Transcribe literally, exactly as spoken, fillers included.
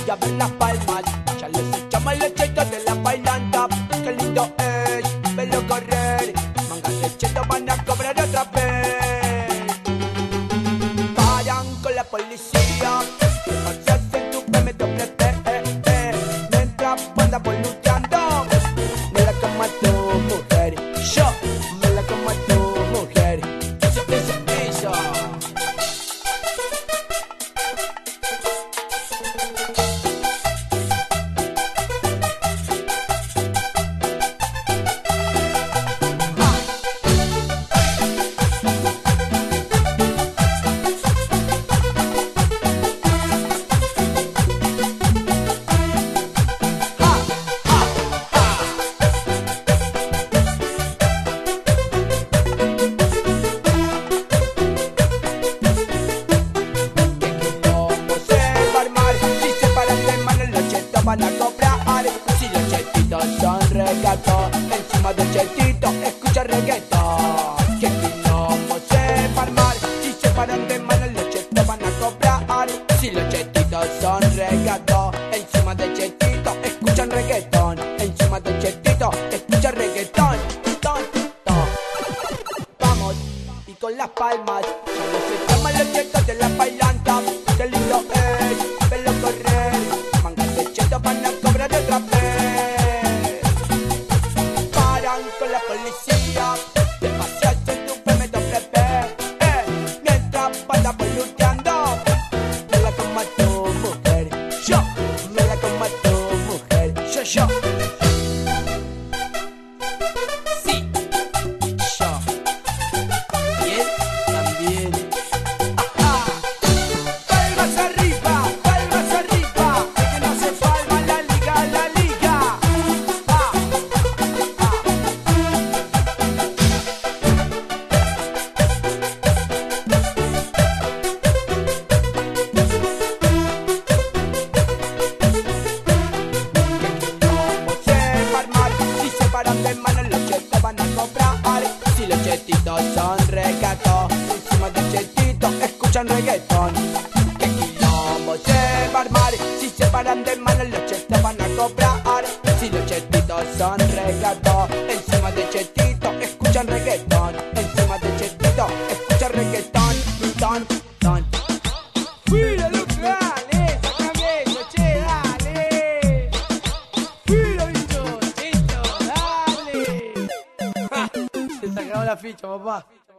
a ver las palmas. Ya les echamos el cheto de la bailanta. Qué lindo es verlo correr. Mangas de cheto van a cobrar otra vez. Paran con la policía. Pasas en tu B M W, eh, eh. Mientras banda voluntando. Me la como a tu mujer. Yo me la como a tu mujer. Eso, eso, eso. Van a cobrar si los chetitos son reggaetón. Encima del chetito escucha reggaetón. Que quilombo se va a armar si se paran de mano. Los chetos van a cobrar si los chetitos son reggaetón. Encima del chetito escuchan reggaetón. Encima del chetito escucha reggaetón. Ton, ton. Vamos y con las palmas ya no se llaman los chetos de la bailanta. Qué lindo es verlo correr. Van a cobrar otra vez. Paran con la policía. Demasiado en tu B M W, eh. Mientras van voluntando. Me la como a tu mujer. Yo me la como a tu mujer. Yo, yo. Sí, yo. Y él también. Ajá. Palmas arriba, palmas arriba. Que no se palma la liga, la liga. Ah, ah. Se va a armar si se paran de mano. Los chetos van a comprar si los chetitos son reggaetón. Encima del chetito escuchan reggaetón. Que quilombo se va a armar si se paran de mano. Los chetos van a cobrar si los chetitos son reggaetón. Encima del chetito escuchan reggaetón. Encima del chetito escuchan reggaetón. Ton, ton. Fila, loco, dale, sacame eso, che, dale. Fila, bicho, cheto, dale. Ja, se sacaba la ficha, papá.